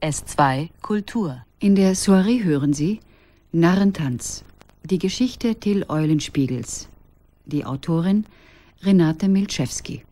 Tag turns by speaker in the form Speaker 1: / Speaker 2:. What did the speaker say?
Speaker 1: S2 Kultur.
Speaker 2: In der Soiree hören Sie Narrentanz, die Geschichte Till Eulenspiegels. Die Autorin Renate Milczewski.